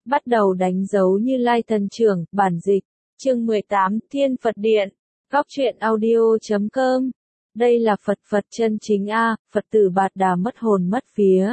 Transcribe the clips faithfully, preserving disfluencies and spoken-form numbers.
bắt đầu đánh dấu Như Lai Thần Trưởng, bản dịch, chương mười tám, Thiên Phật Điện, góc truyện audio chấm com. Đây là Phật Phật chân chính a, Phật tử Bạt Đà mất hồn mất vía.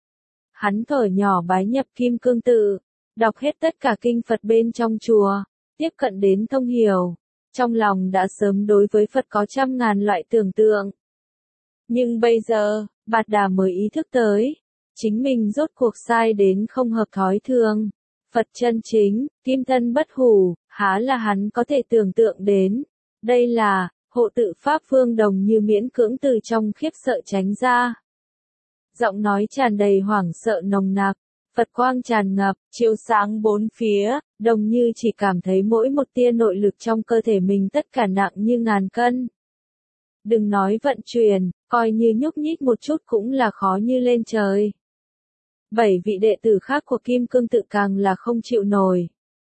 Hắn thở nhỏ bái nhập Kim Cương Tự, đọc hết tất cả kinh Phật bên trong chùa, tiếp cận đến thông hiểu, trong lòng đã sớm đối với Phật có trăm ngàn loại tưởng tượng. Nhưng bây giờ, Bạt Đà mới ý thức tới, chính mình rốt cuộc sai đến không hợp thói thường. Phật chân chính, kim thân bất hủ, há là hắn có thể tưởng tượng đến. Đây là, hộ tự Pháp Vương Đồng Như miễn cưỡng từ trong khiếp sợ tránh ra. Giọng nói tràn đầy hoảng sợ nồng nặc, Phật quang tràn ngập, chiếu sáng bốn phía, Đồng Như chỉ cảm thấy mỗi một tia nội lực trong cơ thể mình tất cả nặng như ngàn cân. Đừng nói vận chuyển, coi như nhúc nhích một chút cũng là khó như lên trời. Bảy vị đệ tử khác của Kim Cương Tự càng là không chịu nổi.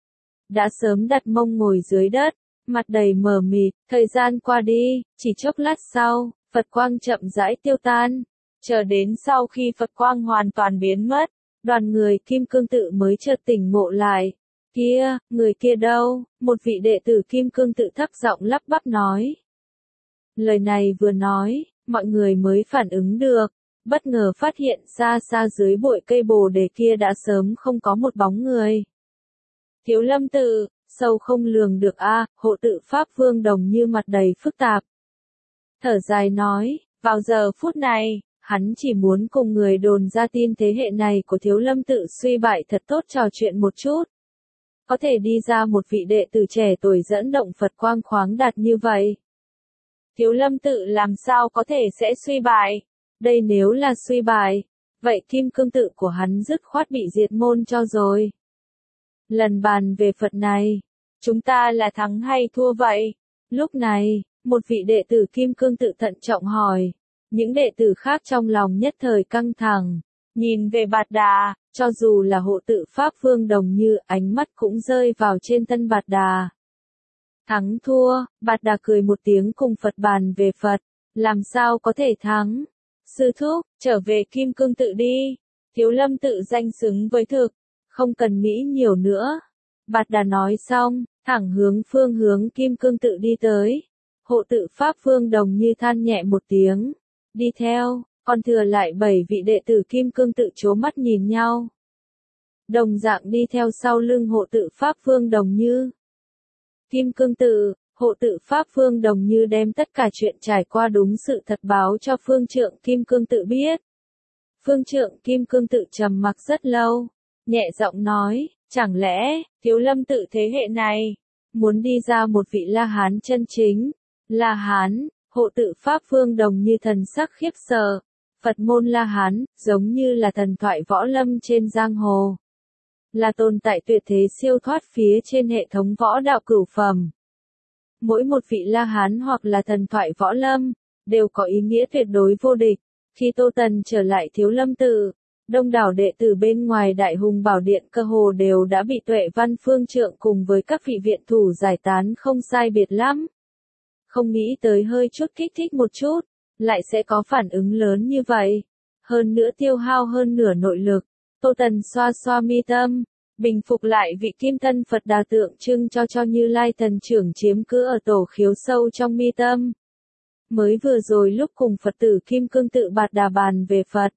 Đã sớm đặt mông ngồi dưới đất, mặt đầy mờ mịt, thời gian qua đi, chỉ chốc lát sau, Phật quang chậm rãi tiêu tan. Chờ đến sau khi Phật quang hoàn toàn biến mất, đoàn người Kim Cương Tự mới chợt tỉnh ngộ lại. Kia, người kia đâu? Một vị đệ tử Kim Cương Tự thấp giọng lắp bắp nói. Lời này vừa nói, mọi người mới phản ứng được, bất ngờ phát hiện xa xa dưới bụi cây bồ đề kia đã sớm không có một bóng người. Thiếu Lâm Tự, sâu không lường được a, hộ tự Pháp Vương Đồng Như mặt đầy phức tạp. Thở dài nói, vào giờ phút này, hắn chỉ muốn cùng người đồn ra tin thế hệ này của Thiếu Lâm Tự suy bại thật tốt trò chuyện một chút. Có thể đi ra một vị đệ tử trẻ tuổi dẫn động Phật quang khoáng đạt như vậy. Thiếu Lâm Tự làm sao có thể sẽ suy bại? Đây nếu là suy bại, vậy Kim Cương Tự của hắn dứt khoát bị diệt môn cho rồi. Lần bàn về Phật này, chúng ta là thắng hay thua vậy? Lúc này, một vị đệ tử Kim Cương Tự thận trọng hỏi. Những đệ tử khác trong lòng nhất thời căng thẳng, nhìn về Bạt Đà, cho dù là hộ tự Pháp Vương Đồng Như, ánh mắt cũng rơi vào trên thân Bạt Đà. Thắng thua, Bạt Đà cười một tiếng cùng Phật bàn về Phật, làm sao có thể thắng? Sư thúc, trở về Kim Cương Tự đi, Thiếu Lâm Tự danh xứng với thực, không cần nghĩ nhiều nữa. Bạt Đà nói xong, thẳng hướng phương hướng Kim Cương Tự đi tới. Hộ tự Pháp Vương Đồng Như than nhẹ một tiếng, đi theo, còn thừa lại bảy vị đệ tử Kim Cương Tự trố mắt nhìn nhau. Đồng dạng đi theo sau lưng hộ tự Pháp Vương Đồng Như. Kim Cương Tự, hộ tự Pháp Vương Đồng Như đem tất cả chuyện trải qua đúng sự thật báo cho Phương Trượng Kim Cương Tự biết. Phương Trượng Kim Cương Tự trầm mặc rất lâu, nhẹ giọng nói, chẳng lẽ, Thiếu Lâm Tự thế hệ này, muốn đi ra một vị La Hán chân chính, La Hán, hộ tự Pháp Vương Đồng Như thần sắc khiếp sợ, Phật môn La Hán, giống như là thần thoại võ lâm trên giang hồ. Là tồn tại tuyệt thế siêu thoát phía trên hệ thống võ đạo cửu phẩm. Mỗi một vị La Hán hoặc là thần thoại võ lâm, đều có ý nghĩa tuyệt đối vô địch. Khi Tô Tần trở lại Thiếu Lâm Tự, đông đảo đệ tử bên ngoài Đại Hùng Bảo Điện cơ hồ đều đã bị Tuệ Văn Phương Trượng cùng với các vị viện thủ giải tán không sai biệt lắm. Không nghĩ tới hơi chút kích thích một chút, lại sẽ có phản ứng lớn như vậy. Hơn nữa tiêu hao hơn nửa nội lực. Tô Tần xoa xoa mi tâm, bình phục lại vị kim thân Phật Đà tượng trưng cho cho Như Lai Thần Trưởng chiếm cứ ở tổ khiếu sâu trong mi tâm. Mới vừa rồi lúc cùng Phật tử Kim Cương Tự Bạt Đà bàn về Phật.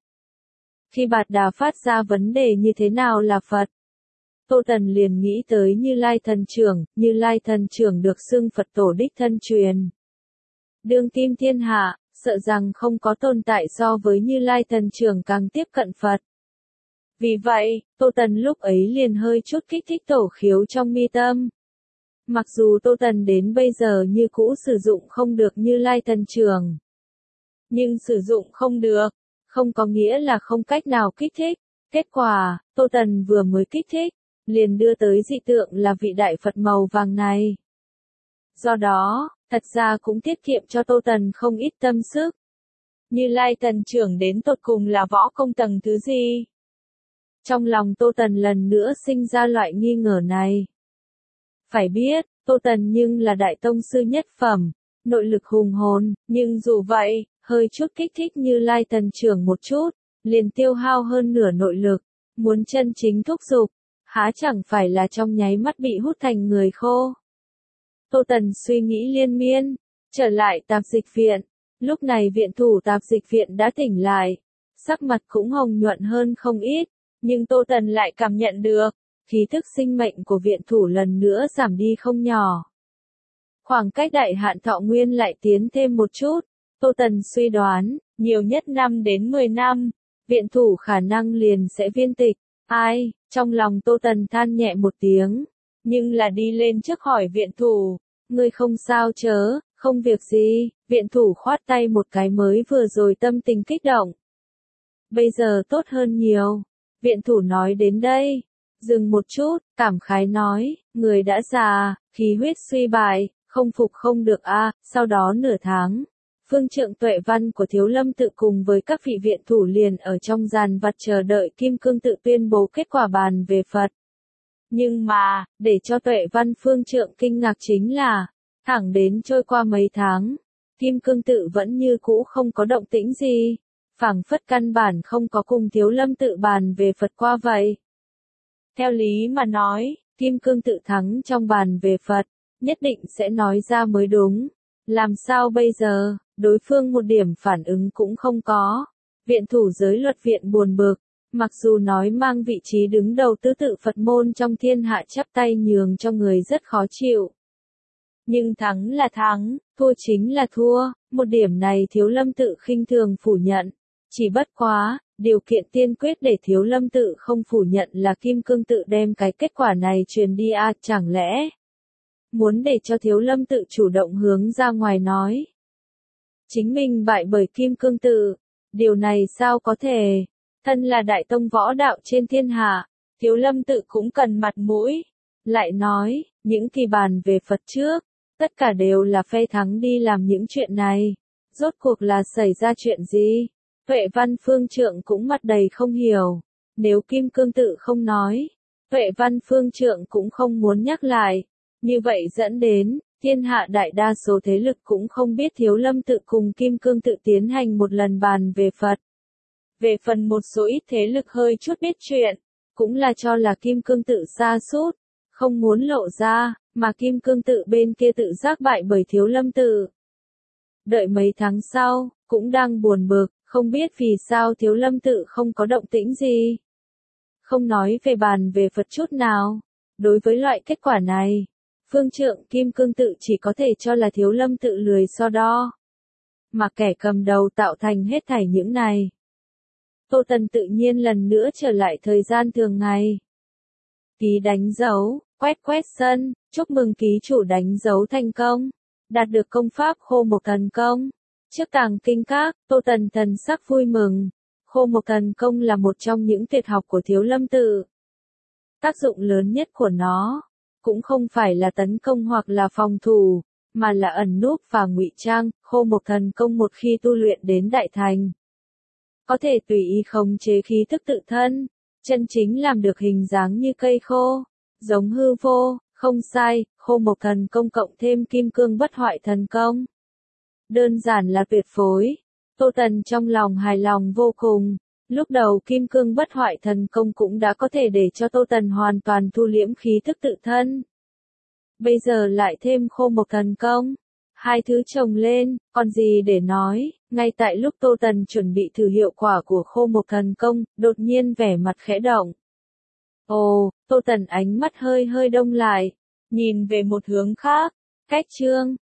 Khi Bạt Đà phát ra vấn đề như thế nào là Phật, Tô Tần liền nghĩ tới Như Lai Thần Trưởng, Như Lai Thần Trưởng được xưng Phật tổ đích thân truyền. Đương kim thiên hạ, sợ rằng không có tồn tại so với Như Lai Thần Trưởng càng tiếp cận Phật. Vì vậy, Tô Tần lúc ấy liền hơi chút kích thích tổ khiếu trong mi tâm. Mặc dù Tô Tần đến bây giờ như cũ sử dụng không được Như Lai Thần Trưởng. Nhưng sử dụng không được, không có nghĩa là không cách nào kích thích. Kết quả, Tô Tần vừa mới kích thích, liền đưa tới dị tượng là vị đại Phật màu vàng này. Do đó, thật ra cũng tiết kiệm cho Tô Tần không ít tâm sức. Như Lai Thần Trưởng đến tột cùng là võ công tầng thứ gì? Trong lòng Tô Tần lần nữa sinh ra loại nghi ngờ này. Phải biết, Tô Tần nhưng là đại tông sư nhất phẩm, nội lực hùng hồn, nhưng dù vậy, hơi chút kích thích Như Lai Thần Trưởng một chút, liền tiêu hao hơn nửa nội lực, muốn chân chính thúc giục, há chẳng phải là trong nháy mắt bị hút thành người khô. Tô Tần suy nghĩ liên miên, trở lại tạp dịch viện. Lúc này viện thủ tạp dịch viện đã tỉnh lại, sắc mặt cũng hồng nhuận hơn không ít, nhưng Tô Tần lại cảm nhận được, khí thức sinh mệnh của viện thủ lần nữa giảm đi không nhỏ. Khoảng cách đại hạn thọ nguyên lại tiến thêm một chút, Tô Tần suy đoán, nhiều nhất năm đến mười năm, viện thủ khả năng liền sẽ viên tịch. Ai, trong lòng Tô Tần than nhẹ một tiếng, nhưng là đi lên trước hỏi viện thủ, ngươi không sao chớ, không việc gì, viện thủ khoát tay một cái mới vừa rồi tâm tình kích động. Bây giờ tốt hơn nhiều, viện thủ nói đến đây, dừng một chút, cảm khái nói, người đã già, khí huyết suy bại, không phục không được a. À. Sau đó nửa tháng, phương trượng Tuệ Văn của Thiếu Lâm tự cùng với các vị viện thủ liền ở trong giàn vặt chờ đợi Kim Cương tự tuyên bố kết quả bàn về Phật. Nhưng mà, để cho Tuệ Văn phương trượng kinh ngạc chính là, thẳng đến trôi qua mấy tháng, Kim Cương tự vẫn như cũ không có động tĩnh gì, phảng phất căn bản không có cùng Thiếu Lâm tự bàn về Phật qua vậy. Theo lý mà nói, Kim Cương tự thắng trong bàn về Phật, nhất định sẽ nói ra mới đúng. Làm sao bây giờ, đối phương một điểm phản ứng cũng không có. Viện thủ giới luật viện buồn bực, mặc dù nói mang vị trí đứng đầu tứ tự Phật môn trong thiên hạ chắp tay nhường cho người rất khó chịu. Nhưng thắng là thắng, thua chính là thua, một điểm này Thiếu Lâm tự khinh thường phủ nhận. Chỉ bất quá, điều kiện tiên quyết để Thiếu Lâm tự không phủ nhận là Kim Cương tự đem cái kết quả này truyền đi à, chẳng lẽ muốn để cho Thiếu Lâm tự chủ động hướng ra ngoài nói chính mình bại bởi Kim Cương tự, điều này sao có thể, thân là đại tông võ đạo trên thiên hạ, Thiếu Lâm tự cũng cần mặt mũi. Lại nói, những kỳ bàn về Phật trước, tất cả đều là phe thắng đi làm những chuyện này, rốt cuộc là xảy ra chuyện gì? Tuệ Văn phương trượng cũng mặt đầy không hiểu, nếu Kim Cương tự không nói, Tuệ Văn phương trượng cũng không muốn nhắc lại, như vậy dẫn đến, thiên hạ đại đa số thế lực cũng không biết Thiếu Lâm tự cùng Kim Cương tự tiến hành một lần bàn về Phật. Về phần một số ít thế lực hơi chút biết chuyện, cũng là cho là Kim Cương tự sa sút, không muốn lộ ra, mà Kim Cương tự bên kia tự giác bại bởi Thiếu Lâm tự. Đợi mấy tháng sau, cũng đang buồn bực, không biết vì sao Thiếu Lâm tự không có động tĩnh gì. Không nói về bàn về Phật chút nào. Đối với loại kết quả này, phương trượng Kim Cương tự chỉ có thể cho là Thiếu Lâm tự lười so đo. Mà kẻ cầm đầu tạo thành hết thảy những này. Tô Tần tự nhiên lần nữa trở lại thời gian thường ngày. Ký đánh dấu, quét quét sân, chúc mừng ký chủ đánh dấu thành công, đạt được công pháp khô một thần công. Trước tàng kinh các, Tô Tần thần sắc vui mừng. Khô một thần công là một trong những tuyệt học của Thiếu Lâm tự. Tác dụng lớn nhất của nó, cũng không phải là tấn công hoặc là phòng thủ, mà là ẩn núp và ngụy trang. Khô một thần công một khi tu luyện đến đại thành, có thể tùy ý khống chế khí thức tự thân, chân chính làm được hình dáng như cây khô, giống hư vô, không sai, khô một thần công cộng thêm kim cương bất hoại thần công. Đơn giản là tuyệt phối. Tô Tần trong lòng hài lòng vô cùng. Lúc đầu kim cương bất hoại thần công cũng đã có thể để cho Tô Tần hoàn toàn thu liễm khí thức tự thân. Bây giờ lại thêm khô một thần công. Hai thứ chồng lên, còn gì để nói, ngay tại lúc Tô Tần chuẩn bị thử hiệu quả của khô một thần công, đột nhiên vẻ mặt khẽ động. Ồ, Tô Tần ánh mắt hơi hơi đông lại, nhìn về một hướng khác, cách chương,